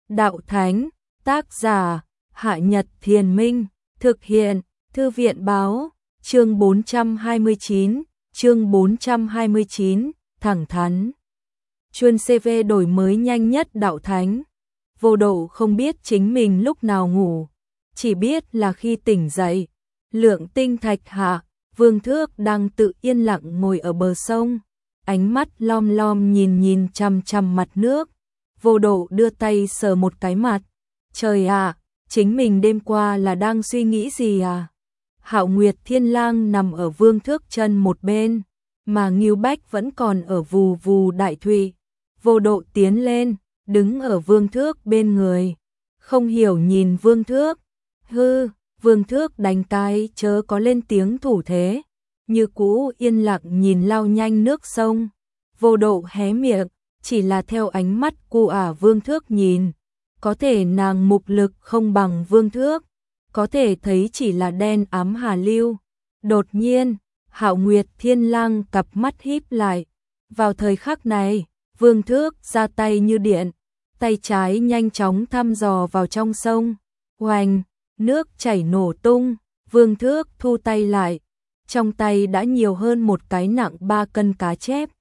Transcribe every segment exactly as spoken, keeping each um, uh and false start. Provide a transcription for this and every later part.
đạo thánh, tác giả, Hạ Nhật Thiền Minh, thực hiện, Thư viện báo, chương bốn trăm hai mươi chín, chương bốn trăm hai mươi chín, thẳng thắn. Chuyên xê vê đổi mới nhanh nhất đạo thánh. Vô Độ không biết chính mình lúc nào ngủ, chỉ biết là khi tỉnh dậy, Lượng Tinh Thạch hạ, Vương Thước đang tự yên lặng ngồi ở bờ sông, ánh mắt lom lom nhìn nhìn chằm chằm mặt nước. Vô Độ đưa tay sờ một cái mặt. Trời ạ, chính mình đêm qua là đang suy nghĩ gì à? Hạo Nguyệt Thiên Lang nằm ở Vương Thước chân một bên, mà Ngưu Bách vẫn còn ở vù vù đại thụy. Vô Độ tiến lên, đứng ở Vương Thước bên người, không hiểu nhìn Vương Thước. Hư, Vương Thước đánh cái chớ có lên tiếng thủ thế, như cũ yên lặng nhìn lao nhanh nước sông. Vô Độ hé miệng, chỉ là theo ánh mắt cu ả Vương Thước nhìn, có thể nàng mục lực không bằng Vương Thước, có thể thấy chỉ là đen ám hà lưu. Đột nhiên, Hạo Nguyệt Thiên Lang cặp mắt híp lại. Vào thời khắc này, Vương Thước ra tay như điện, tay trái nhanh chóng thăm dò vào trong sông. Oành, nước chảy nổ tung, Vương Thước thu tay lại, trong tay đã nhiều hơn một cái nặng ba cân cá chép.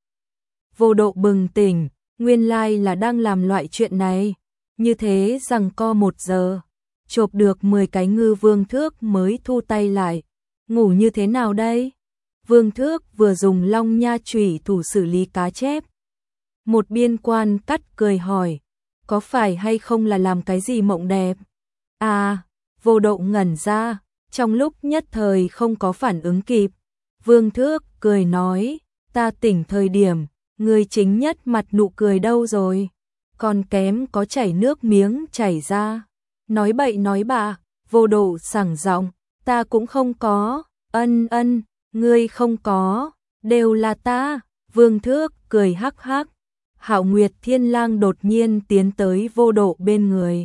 Vô Độ bừng tỉnh, nguyên lai là đang làm loại chuyện này, như thế rằng co một giờ, chộp được mười cái ngư. Vương Thước mới thu tay lại. Ngủ như thế nào đây? Vương Thước vừa dùng long nha chủy thủ xử lý cá chép. Một biên quan cắt cười hỏi, có phải hay không là làm cái gì mộng đẹp? À, Vô Độ ngẩn ra, trong lúc nhất thời không có phản ứng kịp. Vương Thước cười nói, ta tỉnh thời điểm, người chính nhất mặt nụ cười đâu rồi? Còn kém có chảy nước miếng chảy ra. Nói bậy nói bạ. Vô Độ sảng giọng, ta cũng không có. Ân ân, ngươi không có, đều là ta. Vương Thước cười hắc hắc. Hạo Nguyệt Thiên Lang đột nhiên tiến tới Vô Độ bên người,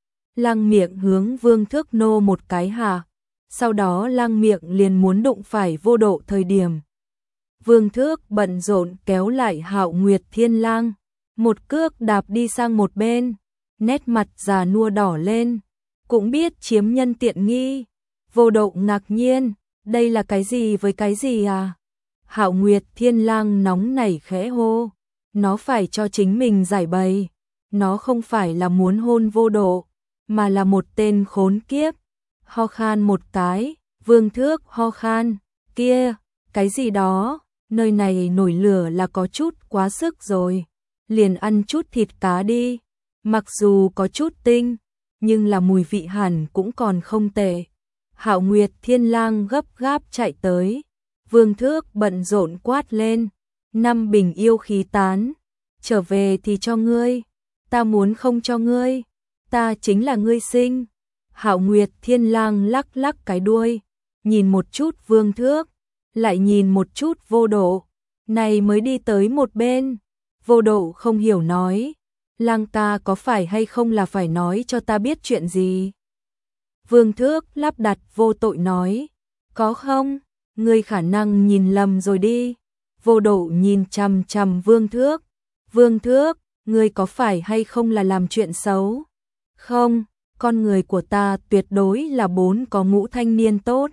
lang miệng hướng Vương Thước nô một cái hạ, sau đó lang miệng liền muốn đụng phải Vô Độ thời điểm. Vương Thước bận rộn kéo lại Hạo Nguyệt Thiên Lang, một cước đạp đi sang một bên, nét mặt già nua đỏ lên, cũng biết chiếm nhân tiện nghi. Vô Độ ngạc nhiên, đây là cái gì với cái gì à? Hạo Nguyệt Thiên Lang nóng nảy khẽ hô, nó phải cho chính mình giải bày, nó không phải là muốn hôn Vô Độ, mà là một tên khốn kiếp. Ho khan một cái, Vương Thước ho khan, kia, cái gì đó, nơi này nổi lửa là có chút quá sức rồi, liền ăn chút thịt cá đi, mặc dù có chút tinh, nhưng là mùi vị hẳn cũng còn không tệ. Hạo Nguyệt Thiên Lang gấp gáp chạy tới, Vương Thước bận rộn quát lên, năm bình yêu khí tán, trở về thì cho ngươi, ta muốn không cho ngươi, ta chính là ngươi sinh. Hạo Nguyệt Thiên Lang lắc lắc cái đuôi, nhìn một chút Vương Thước, lại nhìn một chút Vô Độ, này mới đi tới một bên. Vô Độ không hiểu nói, Lang ca có phải hay không là phải nói cho ta biết chuyện gì? Vương Thước lắp đặt vô tội nói, có không? Ngươi khả năng nhìn lầm rồi đi. Vô Độ nhìn chằm chằm Vương Thước, Vương Thước, ngươi có phải hay không là làm chuyện xấu? Không, con người của ta tuyệt đối là bốn có ngũ thanh niên tốt,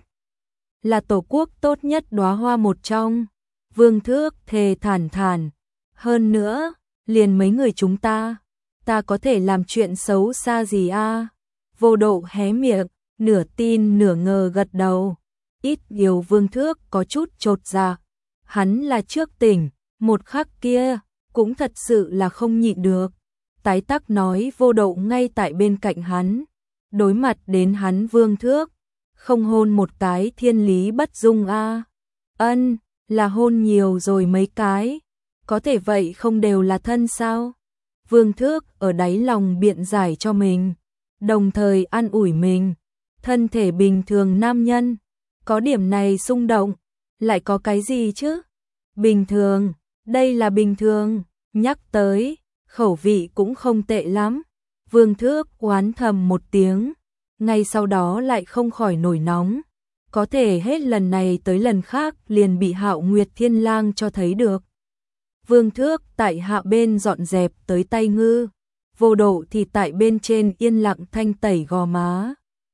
là tổ quốc tốt nhất đóa hoa một trong. Vương Thước thề thản thản, hơn nữa, liền mấy người chúng ta, ta có thể làm chuyện xấu xa gì a? À? Vô Độ hé miệng, nửa tin nửa ngờ gật đầu. Ít nhiều Vương Thước có chút chột dạ, hắn là trước tỉnh, một khắc kia, cũng thật sự là không nhịn được. Tái tắc nói Vô Độ ngay tại bên cạnh hắn, đối mặt đến hắn Vương Thước, không hôn một cái thiên lý bất dung a? À? Ân, là hôn nhiều rồi mấy cái, có thể vậy không đều là thân sao? Vương Thước ở đáy lòng biện giải cho mình, đồng thời an ủi mình, thân thể bình thường nam nhân, có điểm này xung động, lại có cái gì chứ? Bình thường, đây là bình thường, nhắc tới, khẩu vị cũng không tệ lắm. Vương Thước oán thầm một tiếng, ngay sau đó lại không khỏi nổi nóng, có thể hết lần này tới lần khác liền bị Hạo Nguyệt Thiên Lang cho thấy được. Vương Thước tại hạ bên dọn dẹp tới tay ngư, Vô Độ thì tại bên trên yên lặng thanh tẩy gò má.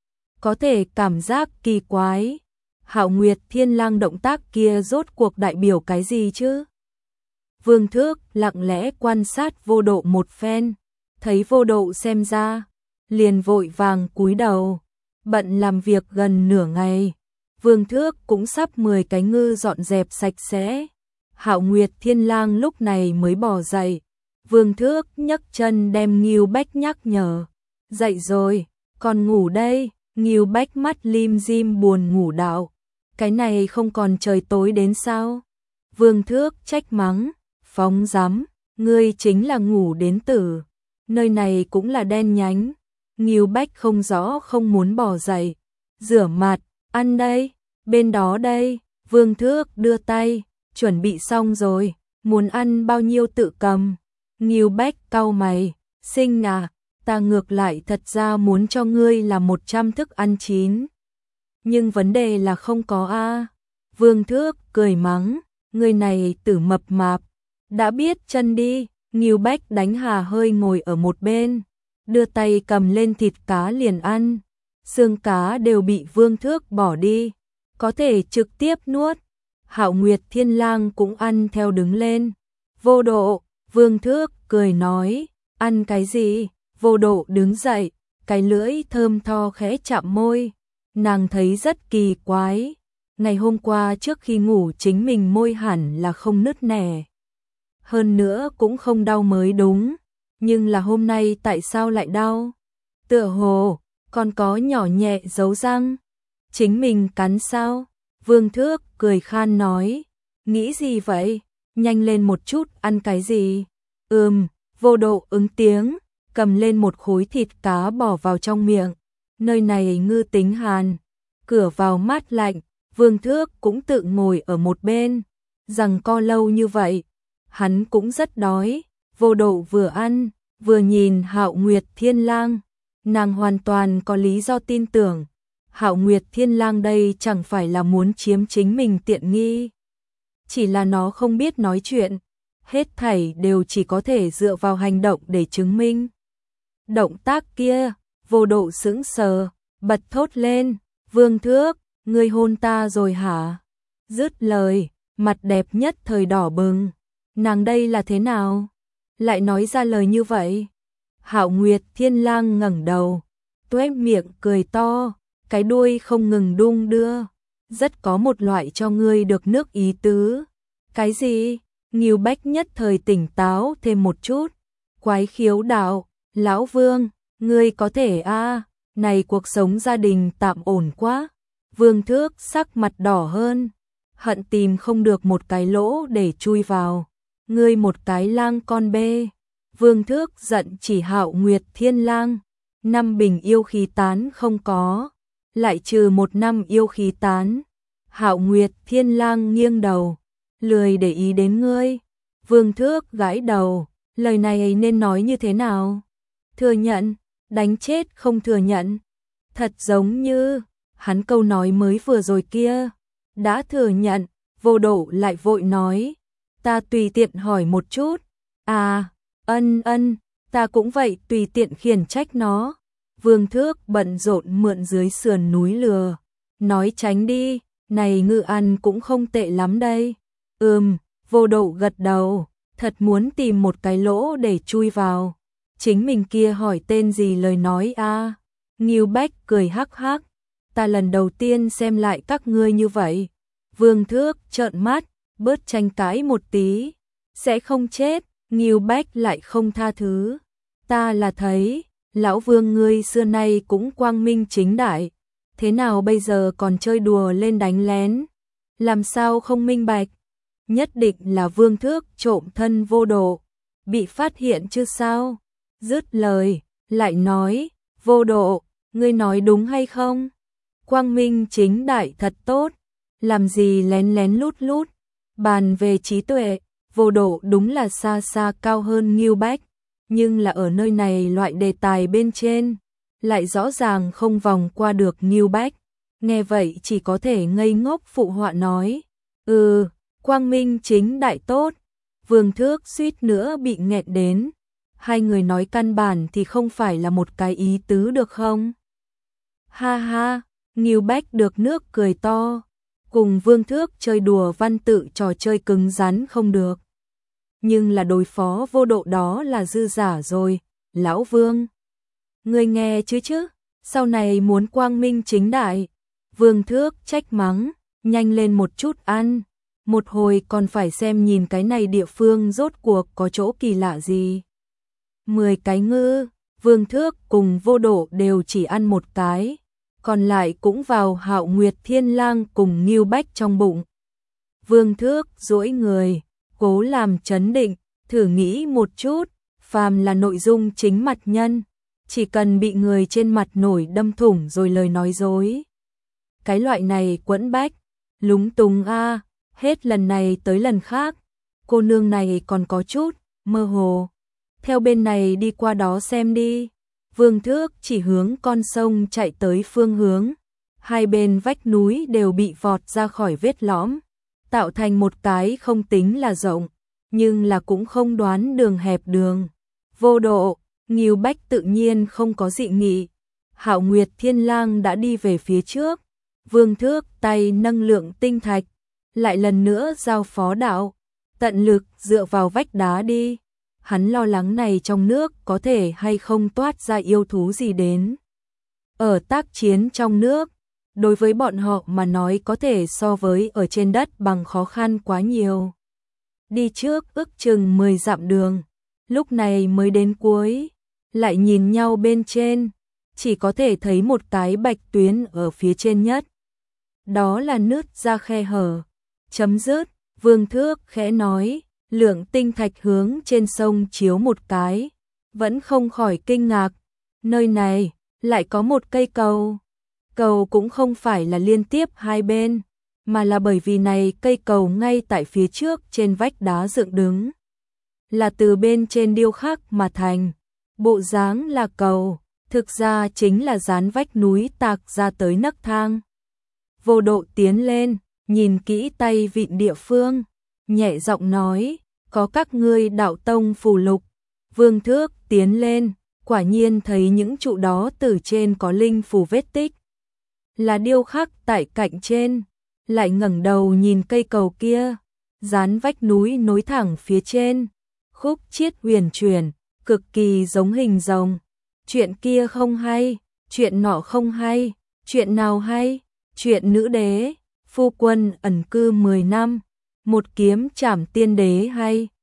Có thể cảm giác kỳ quái. Hạo Nguyệt Thiên Lang động tác kia rốt cuộc đại biểu cái gì chứ? Vương Thước lặng lẽ quan sát Vô Độ một phen, thấy Vô Độ xem ra, liền vội vàng cúi đầu, bận làm việc gần nửa ngày. Vương Thước cũng sắp mười cái ngư dọn dẹp sạch sẽ. Hạo Nguyệt Thiên Lang lúc này mới bò dậy. Vương Thước nhấc chân đem Ngưu Bách nhắc nhở. Dậy rồi, còn ngủ đây. Ngưu Bách mắt lim dim buồn ngủ đạo. Cái này không còn trời tối đến sao? Vương Thước trách mắng. Phóng dám, ngươi chính là ngủ đến tử. Nơi này cũng là đen nhánh. Ngưu Bách không rõ không muốn bò dậy. Rửa mặt, ăn đây, bên đó đây. Vương Thước đưa tay, chuẩn bị xong rồi, muốn ăn bao nhiêu tự cầm. Ngưu Bách cau mày, Sinh à, ta ngược lại thật ra muốn cho ngươi là một trăm thức ăn chín. Nhưng vấn đề là không có a. Vương Thước cười mắng, ngươi này tử mập mạp, đã biết chân đi. Ngưu Bách đánh hà hơi ngồi ở một bên, đưa tay cầm lên thịt cá liền ăn. Xương cá đều bị Vương Thước bỏ đi, có thể trực tiếp nuốt. Hạo Nguyệt Thiên Lang cũng ăn theo đứng lên. Vô Độ, Vương Thước cười nói, ăn cái gì? Vô Độ đứng dậy, cái lưỡi thơm tho khẽ chạm môi. Nàng thấy rất kỳ quái. Ngày hôm qua trước khi ngủ chính mình môi hẳn là không nứt nẻ. Hơn nữa cũng không đau mới đúng. Nhưng là hôm nay tại sao lại đau? Tựa hồ, còn có nhỏ nhẹ dấu răng. Chính mình cắn sao? Vương Thước cười khan nói. Nghĩ gì vậy? Nhanh lên một chút, ăn cái gì? Ừm, Vô Độ ứng tiếng, cầm lên một khối thịt cá bỏ vào trong miệng. Nơi này ngư tính hàn, cửa vào mát lạnh. Vương Thước cũng tự ngồi ở một bên, rằng co lâu như vậy, hắn cũng rất đói. Vô Độ vừa ăn, vừa nhìn Hạo Nguyệt Thiên Lang, nàng hoàn toàn có lý do tin tưởng. Hạo Nguyệt Thiên Lang đây chẳng phải là muốn chiếm chính mình tiện nghi, chỉ là nó không biết nói chuyện, hết thảy đều chỉ có thể dựa vào hành động để chứng minh. Động tác kia, Vô Độ sững sờ, bật thốt lên, Vương Thước, ngươi hôn ta rồi hả? Dứt lời, mặt đẹp nhất thời đỏ bừng. Nàng đây là thế nào? Lại nói ra lời như vậy? Hạo Nguyệt Thiên Lang ngẩng đầu, tuét miệng cười to, cái đuôi không ngừng đung đưa, rất có một loại cho ngươi được nước ý tứ. Cái gì? Ngưu Bách nhất thời tỉnh táo thêm một chút, quái khiếu đạo, lão Vương, ngươi có thể a, à, này cuộc sống gia đình tạm ổn quá. Vương Thước sắc mặt đỏ hơn, hận tìm không được một cái lỗ để chui vào. Ngươi một cái lang con bê. Vương Thước giận chỉ Hạo Nguyệt Thiên Lang, năm bình yêu khí tán không có, lại trừ một năm yêu khí tán. Hạo Nguyệt Thiên Lang nghiêng đầu, lười để ý đến ngươi. Vương Thước gãi đầu, lời này nên nói như thế nào? Thừa nhận, đánh chết không thừa nhận. Thật giống như hắn câu nói mới vừa rồi kia, đã thừa nhận. Vô Độ lại vội nói, ta tùy tiện hỏi một chút. À, ân ân, ta cũng vậy, tùy tiện khiển trách nó. Vương Thước bận rộn mượn dưới sườn núi lừa, nói tránh đi, này ngư ăn cũng không tệ lắm đây. Ừm, Vô Độ gật đầu, thật muốn tìm một cái lỗ để chui vào. Chính mình kia hỏi tên gì lời nói a? À? Ngưu Bách cười hắc hắc, ta lần đầu tiên xem lại các ngươi như vậy. Vương Thước trợn mắt, bớt tranh cãi một tí, sẽ không chết. Ngưu Bách lại không tha thứ, ta là thấy, lão Vương ngươi xưa nay cũng quang minh chính đại, thế nào bây giờ còn chơi đùa lên đánh lén, làm sao không minh bạch? Nhất định là Vương Thước trộm thân Vô Độ, bị phát hiện chứ sao? Dứt lời, lại nói, Vô Độ, ngươi nói đúng hay không? Quang minh chính đại thật tốt, làm gì lén lén lút lút. Bàn về trí tuệ, Vô Độ đúng là xa xa cao hơn Ngưu Bách, nhưng là ở nơi này loại đề tài bên trên, lại rõ ràng không vòng qua được Ngưu Bách. Nghe vậy chỉ có thể ngây ngốc phụ họa nói, ừ, quang minh chính đại tốt. Vương Thước suýt nữa bị nghẹn đến. hai người nói căn bản thì không phải là một cái ý tứ được không? Ha ha, Ngưu Bách được nước cười to, cùng Vương Thước chơi đùa văn tự trò chơi cứng rắn không được. Nhưng là đối phó Vô Độ đó là dư giả rồi, lão Vương. Ngươi nghe chứ chứ, sau này muốn quang minh chính đại. Vương Thước trách mắng, nhanh lên một chút ăn, một hồi còn phải xem nhìn cái này địa phương rốt cuộc có chỗ kỳ lạ gì. Mười cái ngư, Vương Thước cùng Vô Độ đều chỉ ăn một cái, còn lại cũng vào Hạo Nguyệt Thiên Lang cùng Ngưu Bách trong bụng. Vương Thước duỗi người, cố làm trấn định, thử nghĩ một chút, phàm là nội dung chính mặt nhân, chỉ cần bị người trên mặt nổi đâm thủng rồi lời nói dối. Cái loại này quẫn bách, lúng túng a, hết lần này tới lần khác, cô nương này còn có chút mơ hồ. Theo bên này đi qua đó xem đi. Vương Thước chỉ hướng con sông chạy tới phương hướng, hai bên vách núi đều bị vọt ra khỏi vết lõm, tạo thành một cái không tính là rộng, nhưng là cũng không đoán đường hẹp đường. Vô Độ, Ngưu Bách tự nhiên không có dị nghị. Hạo Nguyệt Thiên Lang đã đi về phía trước, Vương Thước tay nâng lượng tinh thạch, lại lần nữa giao phó đạo, tận lực dựa vào vách đá đi. Hắn lo lắng này trong nước có thể hay không toát ra yêu thú gì đến. Ở tác chiến trong nước, đối với bọn họ mà nói có thể so với ở trên đất bằng khó khăn quá nhiều. Đi trước ước chừng mười dặm đường, lúc này mới đến cuối, lại nhìn nhau bên trên, chỉ có thể thấy một cái bạch tuyến ở phía trên nhất. Đó là nứt ra khe hở. Chấm dứt, Vương Thước khẽ nói, lượng tinh thạch hướng trên sông chiếu một cái, vẫn không khỏi kinh ngạc, nơi này lại có một cây cầu. Cầu cũng không phải là liên tiếp hai bên, mà là bởi vì này cây cầu ngay tại phía trước trên vách đá dựng đứng, là từ bên trên điêu khắc mà thành, bộ dáng là cầu, thực ra chính là dán vách núi tạc ra tới nấc thang. Vô Độ tiến lên, nhìn kỹ tay vịn địa phương, nhẹ giọng nói, có các ngươi đạo tông phù lục. Vương Thước tiến lên, quả nhiên thấy những trụ đó từ trên có linh phù vết tích, là điêu khắc tại cạnh trên, lại ngẩng đầu nhìn cây cầu kia, dán vách núi nối thẳng phía trên, khúc chiết huyền chuyển, cực kỳ giống hình rồng. Chuyện kia không hay, chuyện nọ không hay, chuyện nào hay? Chuyện nữ đế, phu quân ẩn cư mười năm, một kiếm trảm tiên đế hay?